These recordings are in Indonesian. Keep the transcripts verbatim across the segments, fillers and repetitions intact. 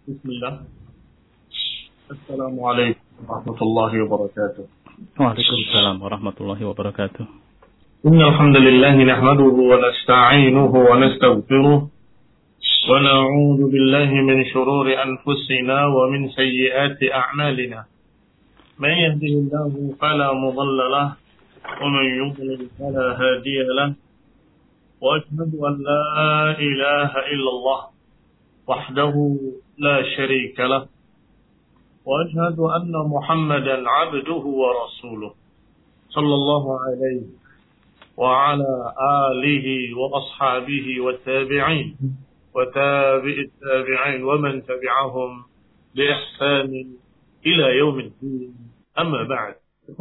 Bismillah. Assalamualaikum warahmatullahi wabarakatuh. Waalaikumsalam warahmatullahi wabarakatuh. Innal hamdalillah nahmaduhu wa nasta'inuhu wa nastaghfiruh wa na'udzu billahi min shururi anfusina wa min sayyiati a'malina. Man yahdihillahu fala mudilla lahu wa man yudlil fala hadiya lahu. Wa ashhadu an la ilaha illallah wahdahu la syarika lahu. وأشهد أن محمدا عبده ورسوله صلى الله عليه وعلى آله وأصحابه والتابعين وتابع التابعين ومن تبعهم بإحسان إلى يوم الدين أما بعد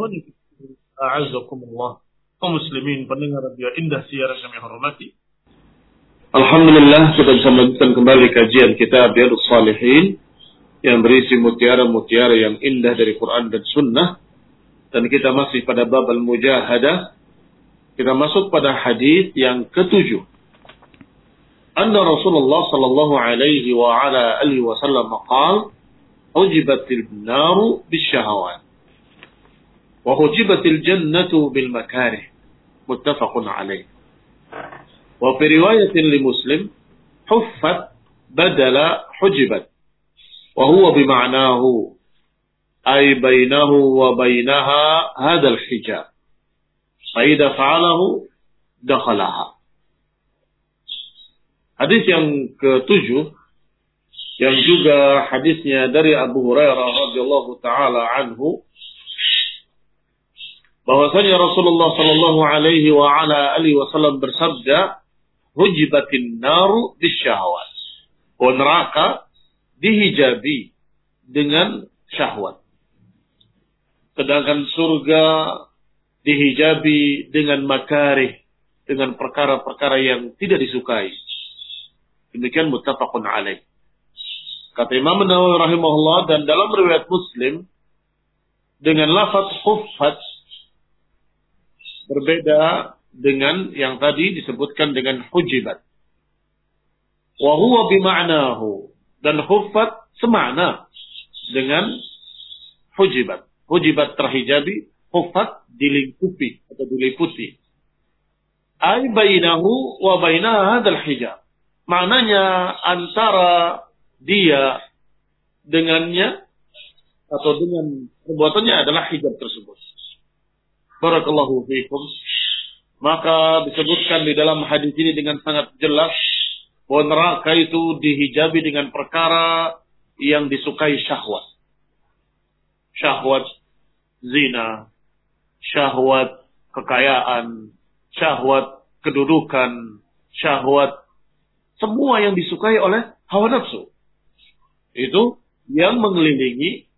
أعزكم الله ومسلمين pendengar radio Indah Siaran kami hormati. Alhamdulillah kita bisa melanjutkan kembali kajian kitab Riyadhus Shalihin yang berisi mutiara-mutiara yang indah dari Quran dan Sunnah. Dan kita masih pada bab al-mujahadah. Kita masuk pada hadis yang ketujuh. Anna Rasulullah sallallahu alaihi wa ala alihi wa sallam qala hujibatil naru bisyahawat wa hujibatil jannatu bil makarih. Muttafaqun alaih. Wa fi riwayatin li Muslim huffat badala hujibat. وهو بمعناه أي بينه وبينها هذا الحجاب فإذا فعله دخلها. Hadis yang ketujuh yang juga hadisnya dari Abu Hurairah radhiyallahu taala anhu bahwasanya Rasulullah sallallahu alaihi wa ala alihi wasallam bersabda, hujibatin naru bisyahawat. Oh, neraka dihijabi dengan syahwat. Sedangkan surga dihijabi dengan makarih, dengan perkara-perkara yang tidak disukai. Demikian muttafaqun alaih. Kata Imam Nawawi rahimahullah, dan dalam riwayat Muslim dengan lafaz huffat berbeda dengan yang tadi disebutkan dengan hujibat. Wa huwa bima'nahu. Dan huffat semakna dengan hujibat. Hujibat terhijabi, huffat dilingkupi atau diliputi. Ay bainahu wa bainaha hadzal hijab. Maknanya antara dia dengannya atau dengan perbuatannya adalah hijab tersebut. Barakallahu fiikum. Maka disebutkan di dalam hadis ini dengan sangat jelas bahwa neraka itu dihijabi dengan perkara yang disukai syahwat. Syahwat zina, syahwat kekayaan, syahwat kedudukan, syahwat semua yang disukai oleh hawa nafsu. Itu yang mengelilingi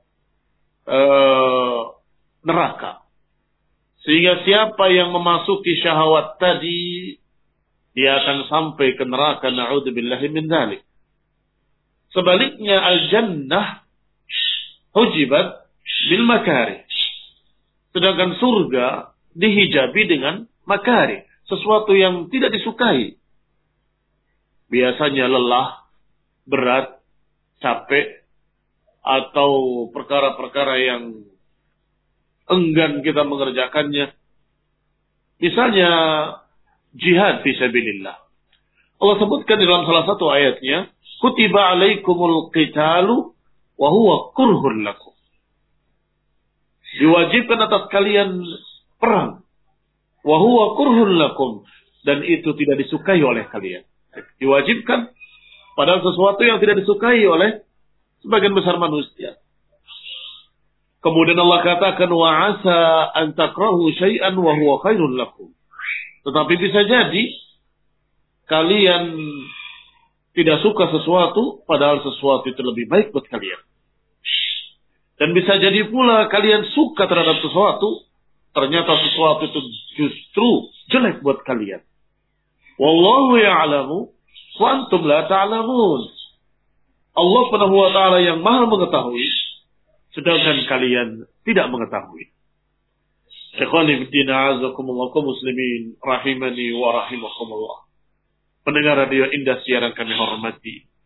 uh, neraka. Sehingga siapa yang memasuki syahwat tadi, dia akan sampai ke neraka, na'udzubillahi min dzalik. Sebaliknya al-jannah hujibat bil makarih. Sedangkan surga dihijabi dengan makarih, sesuatu yang tidak disukai. Biasanya lelah, berat, capek, atau perkara-perkara yang enggan kita mengerjakannya. Misalnya jihad fi sabilillah. Allah sebutkan dalam salah satu ayatnya, kutiba alaikumul qitalu wa huwa kurhun lakum. Diwajibkan atas kalian perang. Wa huwa kurhun lakum. Dan itu tidak disukai oleh kalian. Diwajibkan padahal sesuatu yang tidak disukai oleh sebagian besar manusia. Kemudian Allah katakan, wa asa an takrahu syai'an wa huwa khairun lakum. Tetapi bisa jadi kalian tidak suka sesuatu, padahal sesuatu itu lebih baik buat kalian. Dan bisa jadi pula kalian suka terhadap sesuatu, ternyata sesuatu itu justru jelek buat kalian. Wallahu ya'lamu wa antum la ta'lamun. Allah Subhanahu wa taala yang Maha mengetahui, sedangkan kalian tidak mengetahui. Ikhwani fiddin, a'azakumullah, kaum muslimin rahimani wa rahimakumullah. Pendengar radio Indah Siaran kami hormati.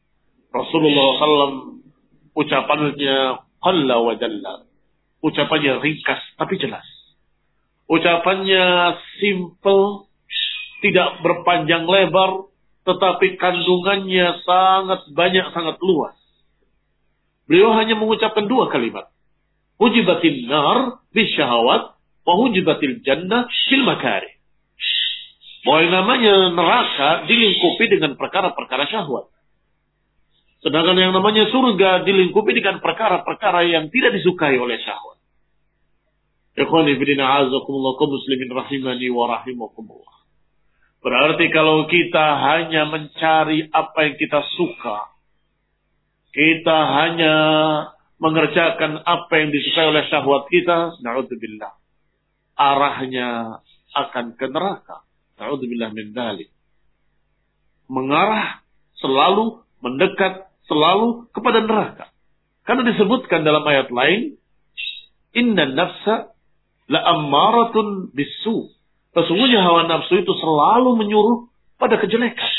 Rasulullah shallallahu alaihi wasallam ucapannya qalla wa jalla. Ucapannya ringkas tapi jelas. Ucapannya simple, tidak berpanjang lebar, tetapi kandungannya sangat banyak, sangat luas. Beliau hanya mengucapkan dua kalimat. Hujibatin nar bisyahawat wa hujibatil jannah bil makarih. Bahwa yang namanya neraka dilingkupi dengan perkara-perkara syahwat. Sedangkan yang namanya surga dilingkupi dengan perkara-perkara yang tidak disukai oleh syahwat. Ikhwani fillah azakumullah kaum muslimin rahimani wa rahimakumullah. Berarti kalau kita hanya mencari apa yang kita suka, kita hanya mengerjakan apa yang disukai oleh syahwat kita, na'udzubillah, arahnya akan ke neraka. Na'udzubillah min dzalik. Mengarah selalu, mendekat selalu kepada neraka. Karena disebutkan dalam ayat lain, inna nafsa la'ammaratun bisu. Sesungguhnya hawa nafsu itu selalu menyuruh pada kejelekan.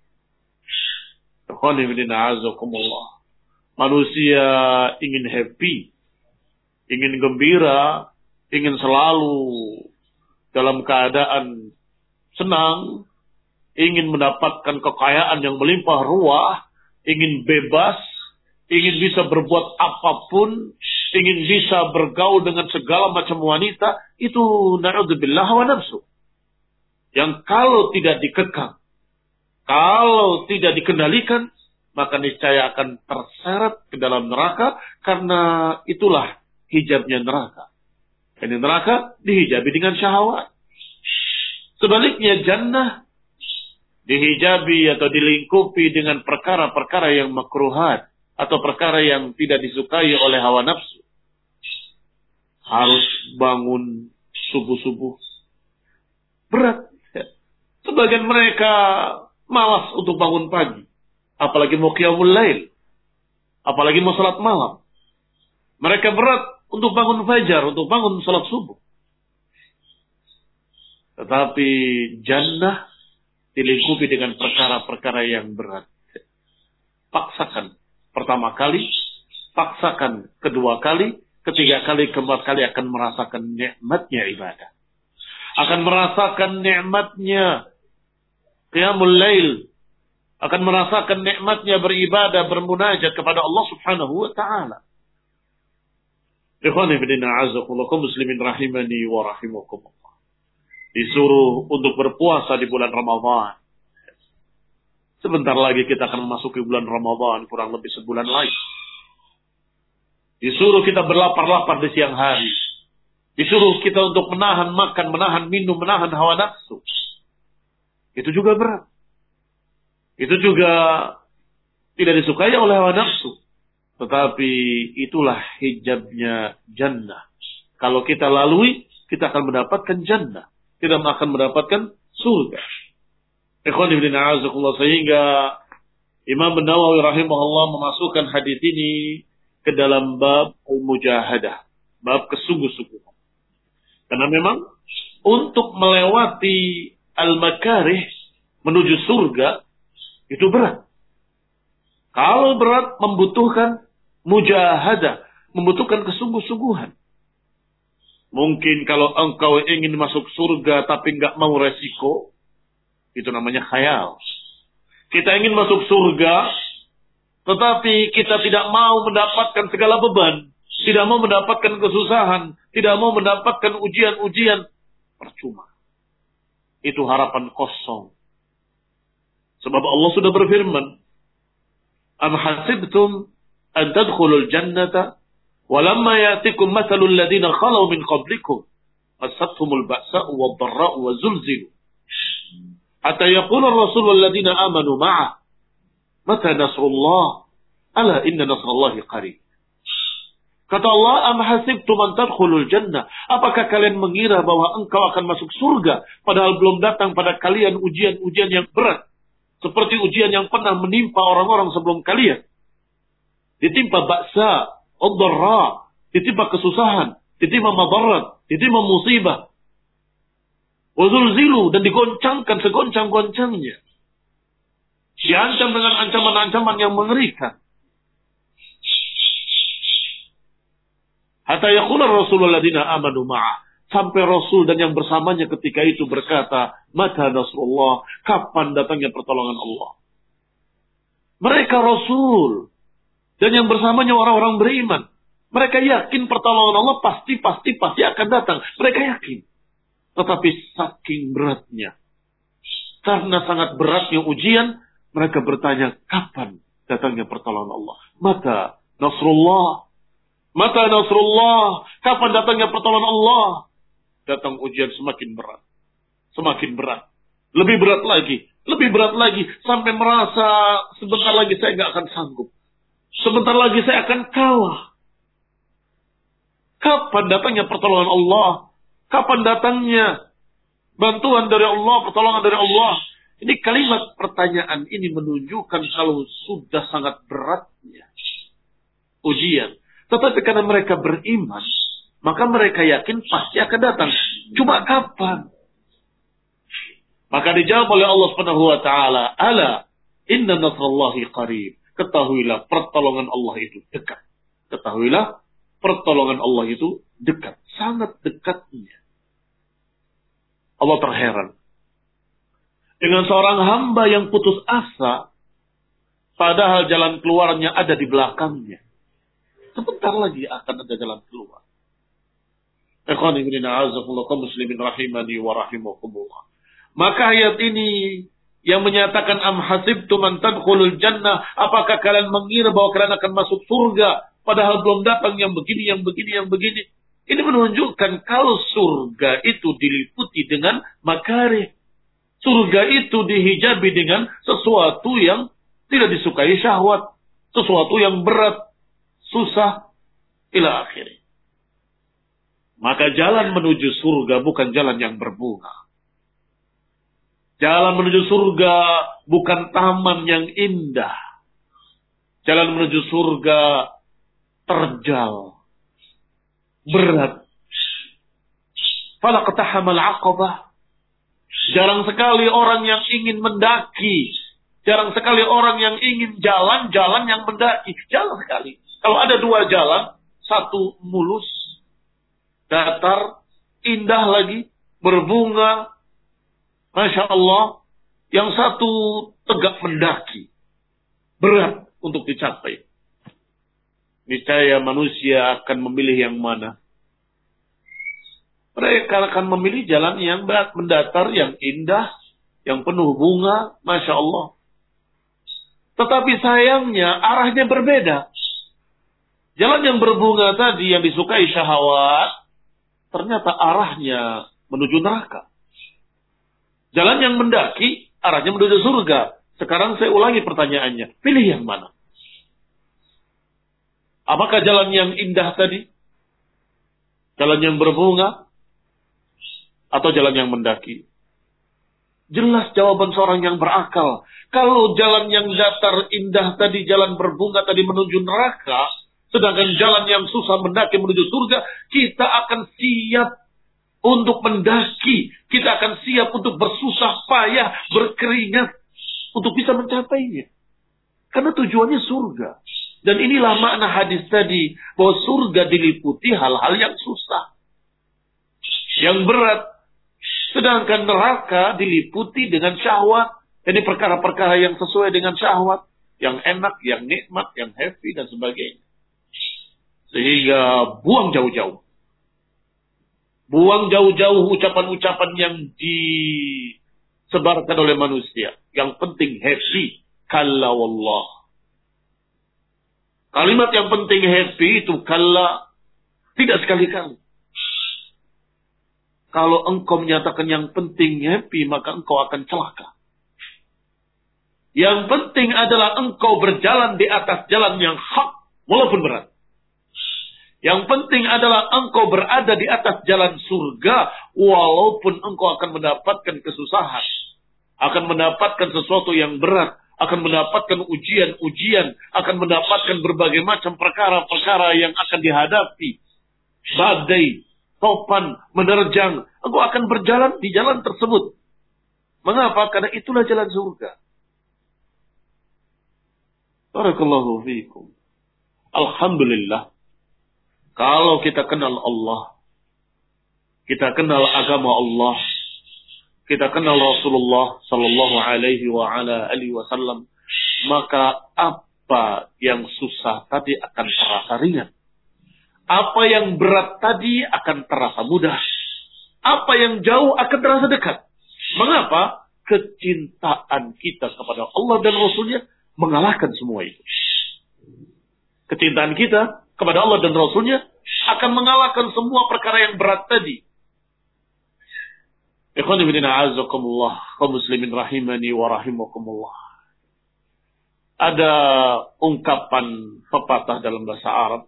Manusia ingin happy, ingin gembira, ingin selalu dalam keadaan senang, ingin mendapatkan kekayaan yang melimpah ruah, ingin bebas, ingin bisa berbuat apapun, ingin bisa bergaul dengan segala macam wanita, itu na'udzubillah hawa nafsu. Yang kalau tidak dikekang, kalau tidak dikendalikan, maka niscaya akan terseret ke dalam neraka, karena itulah hijabnya neraka. Ini neraka dihijabi dengan syahwat. Sebaliknya jannah dihijabi atau dilingkupi dengan perkara-perkara yang makruhat, atau perkara yang tidak disukai oleh hawa nafsu. Harus bangun subuh-subuh. Berat. Sebagian mereka malas untuk bangun pagi. Apalagi mau qiyamul lail. Apalagi mau salat malam. Mereka berat untuk bangun fajar, untuk bangun salat subuh. Tetapi jannah dilingkupi dengan perkara-perkara yang berat. Paksakan pertama kali, paksakan kedua kali, ketiga kali, keempat kali akan merasakan nikmatnya ibadah. Akan merasakan nikmatnya qiyamul lail. Akan merasakan nikmatnya beribadah, bermunajat kepada Allah subhanahu wa ta'ala. Ikhwani fillah a'azakumullah kaum muslimin rahimani wa rahimakumullah. Disuruh untuk berpuasa di bulan Ramadan. Sebentar lagi kita akan memasuki bulan Ramadan, kurang lebih sebulan lagi. Disuruh kita berlapar-lapar di siang hari. Disuruh kita untuk menahan makan, menahan minum, menahan hawa nafsu. Itu juga berat. Itu juga tidak disukai oleh hawa nafsu. Tetapi itulah hijabnya jannah. Kalau kita lalui, kita akan mendapatkan jannah. Kita akan mendapatkan surga. Ikhwan ibn a'azakullah, sehingga Imam Nawawi rahimahullah memasukkan hadis ini ke dalam bab al-mujahadah, bab kesungguh-sungguhan. Karena memang untuk melewati al-makarih menuju surga itu berat. Kalau berat membutuhkan mujahadah, membutuhkan kesungguh-sungguhan. Mungkin kalau engkau ingin masuk surga tapi enggak mau resiko, itu namanya khayal. Kita ingin masuk surga, tetapi kita tidak mau mendapatkan segala beban, tidak mau mendapatkan kesusahan, tidak mau mendapatkan ujian-ujian, percuma. Itu harapan kosong. Sebab Allah sudah berfirman, "Am hasibtum an tadkhulul jannata walamma ya'tikum mathalul ladzina khalu min qablikum massatuhumul ba'sa'u wad-dharra'u wa zulzilu hatta yaqula ar-rasul wal ladzina amanu ma'ah mata nasrullah ala inna nasrallahi qarib." Kata Allah, "Am hasibtum an tadkhulul jannah?" Apakah kalian mengira bahwa engkau akan masuk surga padahal belum datang pada kalian ujian-ujian yang berat? Seperti ujian yang pernah menimpa orang-orang sebelum kalian. Ditimpa ba'sa, ad-dharra, ditimpa kesusahan, ditimpa madarat, ditimpa musibah. Wa zulzilu, dan digoncangkan segoncang-goncangnya. Diancam dengan ancaman-ancaman yang mengerikan. Hatta yaqula Rasulullah ladina amanu ma'ah. Sampai Rasul dan yang bersamanya ketika itu berkata, mata nasrullah, kapan datangnya pertolongan Allah. Mereka Rasul dan yang bersamanya orang-orang beriman. Mereka yakin pertolongan Allah pasti, pasti, pasti akan datang. Mereka yakin. Tetapi saking beratnya, karena sangat beratnya ujian, mereka bertanya, kapan datangnya pertolongan Allah? Mata nasrullah. Mata nasrullah. Kapan datangnya pertolongan Allah? Datang ujian semakin berat. Semakin berat. Lebih berat lagi. Lebih berat lagi. Sampai merasa sebentar lagi saya nggak akan sanggup. Sebentar lagi saya akan kalah. Kapan datangnya pertolongan Allah? Kapan datangnya bantuan dari Allah, pertolongan dari Allah? Ini kalimat pertanyaan ini menunjukkan kalau sudah sangat beratnya ujian. Tetapi karena mereka beriman, maka mereka yakin pasti akan datang. Cuma kapan? Maka dijawab oleh Allah Subhanahu wa taala, "Ala inna nasrallahi qarib." Ketahuilah pertolongan Allah itu dekat. Ketahuilah pertolongan Allah itu dekat, sangat dekatnya. Allah terheran dengan seorang hamba yang putus asa, padahal jalan keluarnya ada di belakangnya. Sebentar lagi akan ada jalan keluar. Ikhwani fillah, azakumullah kaum muslimin rahimani wa rahimakumullah. Maka ayat ini yang menyatakan am hasibtum an tadkhulul jannah, apakah kalian mengira bahwa kalian akan masuk surga padahal belum datang yang begini, yang begini, yang begini. Ini menunjukkan kalau surga itu diliputi dengan makarih. Surga itu dihijabi dengan sesuatu yang tidak disukai syahwat, sesuatu yang berat, susah, ila akhirnya. Maka jalan menuju surga bukan jalan yang berbunga. Jalan menuju surga bukan taman yang indah. Jalan menuju surga terjal, berat. Falaqtahamal aqabah. Jarang sekali orang yang ingin mendaki. Jarang sekali orang yang ingin jalan-jalan yang mendaki. Jarang sekali. Kalau ada dua jalan, satu mulus, datar, indah lagi, berbunga, Masya Allah. Yang satu tegak mendaki, berat untuk dicapai. Niscaya manusia akan memilih yang mana? Mereka akan memilih jalan yang mendatar, yang indah, yang penuh bunga, Masya Allah. Tetapi sayangnya arahnya berbeda. Jalan yang berbunga tadi yang disukai syahwat, ternyata arahnya menuju neraka. Jalan yang mendaki, arahnya menuju surga. Sekarang saya ulangi pertanyaannya. Pilih yang mana? Apakah jalan yang indah tadi? Jalan yang berbunga? Atau jalan yang mendaki? Jelas jawaban seorang yang berakal. Kalau jalan yang datar indah tadi, jalan berbunga tadi menuju neraka, sedangkan jalan yang susah mendaki menuju surga, kita akan siap untuk mendaki. Kita akan siap untuk bersusah payah, berkeringat, untuk bisa mencapainya. Karena tujuannya surga. Dan inilah makna hadis tadi, bahwa surga diliputi hal-hal yang susah, yang berat. Sedangkan neraka diliputi dengan syahwat. Ini perkara-perkara yang sesuai dengan syahwat, yang enak, yang nikmat, yang happy, dan sebagainya. Sehingga buang jauh-jauh. Buang jauh-jauh ucapan-ucapan yang disebarkan oleh manusia. Yang penting happy. Kalla wallah. Kalimat yang penting happy itu kalla. Tidak sekali-kali. Kalau engkau menyatakan yang penting happy, maka engkau akan celaka. Yang penting adalah engkau berjalan di atas jalan yang hak, walaupun berat. Yang penting adalah engkau berada di atas jalan surga, walaupun engkau akan mendapatkan kesusahan. Akan mendapatkan sesuatu yang berat. Akan mendapatkan ujian-ujian. Akan mendapatkan berbagai macam perkara-perkara yang akan dihadapi. Badai, topan, menerjang. Engkau akan berjalan di jalan tersebut. Mengapa? Karena itulah jalan surga. Barakallahu fiikum. Alhamdulillah. Kalau kita kenal Allah, kita kenal agama Allah, kita kenal Rasulullah sallallahu alaihi wa ala alihi wasallam, maka apa yang susah tadi akan terasa ringan. Apa yang berat tadi akan terasa mudah. Apa yang jauh akan terasa dekat. Mengapa? Kecintaan kita kepada Allah dan Rasulnya mengalahkan semua itu. Kecintaan kita kepada Allah dan Rasulnya akan mengalahkan semua perkara yang berat tadi. Ikhwan fillah a'azzakumullah, kaum muslimin rahimani wa rahimakumullah. Ada ungkapan pepatah dalam bahasa Arab.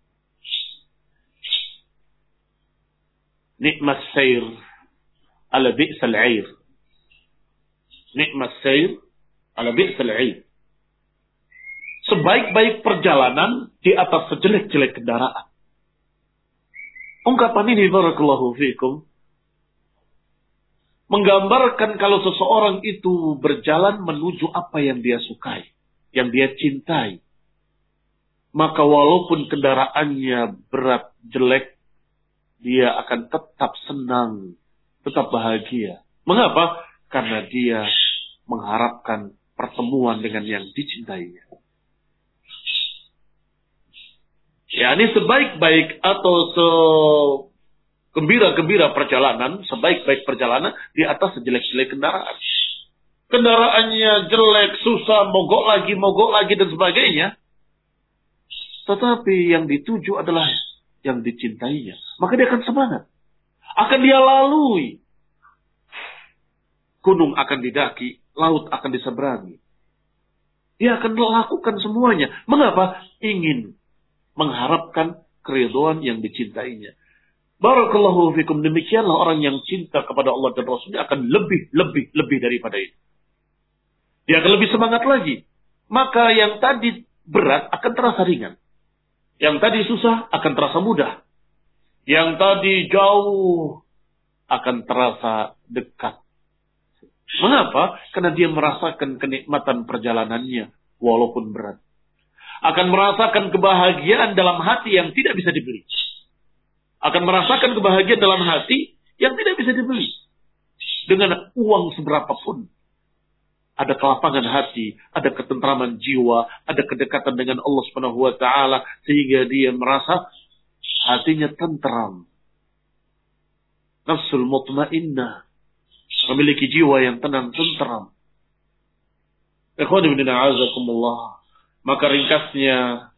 Nikmat sayr ala bi'sal 'air. Nikmat sayr ala bi'sal 'air. Sebaik-baik perjalanan di atas sejelek-jelek kendaraan. Ungkapan ini barakallahu fiikum menggambarkan kalau seseorang itu berjalan menuju apa yang dia sukai, yang dia cintai. Maka walaupun kendaraannya berat, jelek, dia akan tetap senang, tetap bahagia. Mengapa? Karena dia mengharapkan pertemuan dengan yang dicintainya. Ya, ini sebaik-baik atau segembira-gembira perjalanan, sebaik-baik perjalanan di atas sejelek-jelek kendaraan. Kendaraannya jelek, susah, mogok lagi, mogok lagi, dan sebagainya. Tetapi yang dituju adalah yang dicintainya. Maka dia akan semangat. Akan dia lalui. Gunung akan didaki, laut akan diseberangi. Dia akan melakukan semuanya. Mengapa? Ingin mengharapkan keridhaan yang dicintainya. Barakallahu fikum. Demikianlah orang yang cinta kepada Allah dan Rasulnya akan lebih, lebih, lebih daripada itu. Dia akan lebih semangat lagi. Maka yang tadi berat akan terasa ringan. Yang tadi susah akan terasa mudah. Yang tadi jauh akan terasa dekat. Mengapa? Karena dia merasakan kenikmatan perjalanannya walaupun berat. Akan merasakan kebahagiaan dalam hati yang tidak bisa dibeli. Akan merasakan kebahagiaan dalam hati yang tidak bisa dibeli. Dengan uang seberapapun. Ada kelapangan hati, ada ketentraman jiwa, ada kedekatan dengan Allah Subhanahu wa taala sehingga dia merasa hatinya tentram. Nafsul mutmainnah, memiliki jiwa yang tenang, tentram. Ikhwan fillah a'azzakumullah. Maka ringkasnya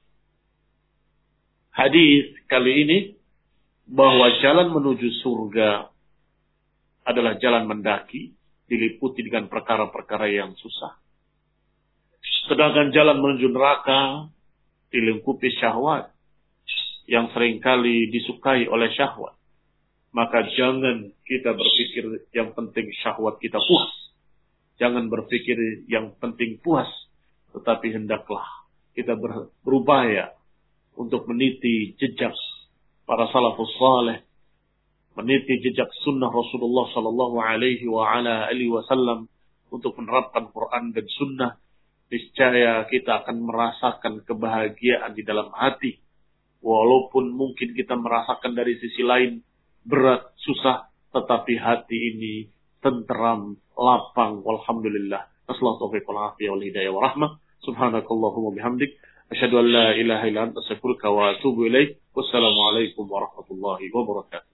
hadis kali ini bahwa jalan menuju surga adalah jalan mendaki, diliputi dengan perkara-perkara yang susah. Sedangkan jalan menuju neraka dilingkupi syahwat yang seringkali disukai oleh syahwat. Maka jangan kita berpikir yang penting syahwat kita puas. Jangan berpikir yang penting puas. Tetapi hendaklah kita berupaya untuk meniti jejak para salafus saleh, meniti jejak sunnah Rasulullah sallallahu alaihi wa ala alihi wasallam untuk menerapkan Quran dan sunnah. Niscaya kita akan merasakan kebahagiaan di dalam hati. Walaupun mungkin kita merasakan dari sisi lain berat, susah, tetapi hati ini tenteram, lapang. Walhamdulillah. Assalamualaikum warahmatullahi wabarakatuh wa rahmah. Subhanakallahumma bihamdik. Asyhadu an la ilaha illa anta astaghfiruka wa atubu ilaik. Wassalamualaikum warahmatullahi wabarakatuh.